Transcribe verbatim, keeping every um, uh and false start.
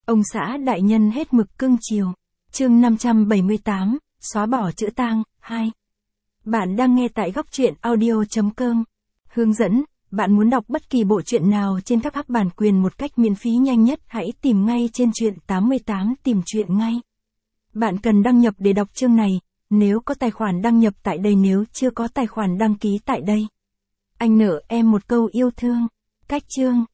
Ông xã đại nhân hết mực cưng chiều. Chương năm trăm bảy mươi tám, xóa bỏ chữ tang, hai. Bạn đang nghe tại góc truyện audio chấm com. Hướng dẫn, bạn muốn đọc bất kỳ bộ truyện nào trên các app bản quyền một cách miễn phí nhanh nhất, hãy tìm ngay trên truyện tám mươi tám tìm truyện ngay. Bạn cần đăng nhập để đọc chương này, nếu có tài khoản đăng nhập tại đây, nếu chưa có tài khoản đăng ký tại đây. Anh nợ em một câu yêu thương. Cách chương.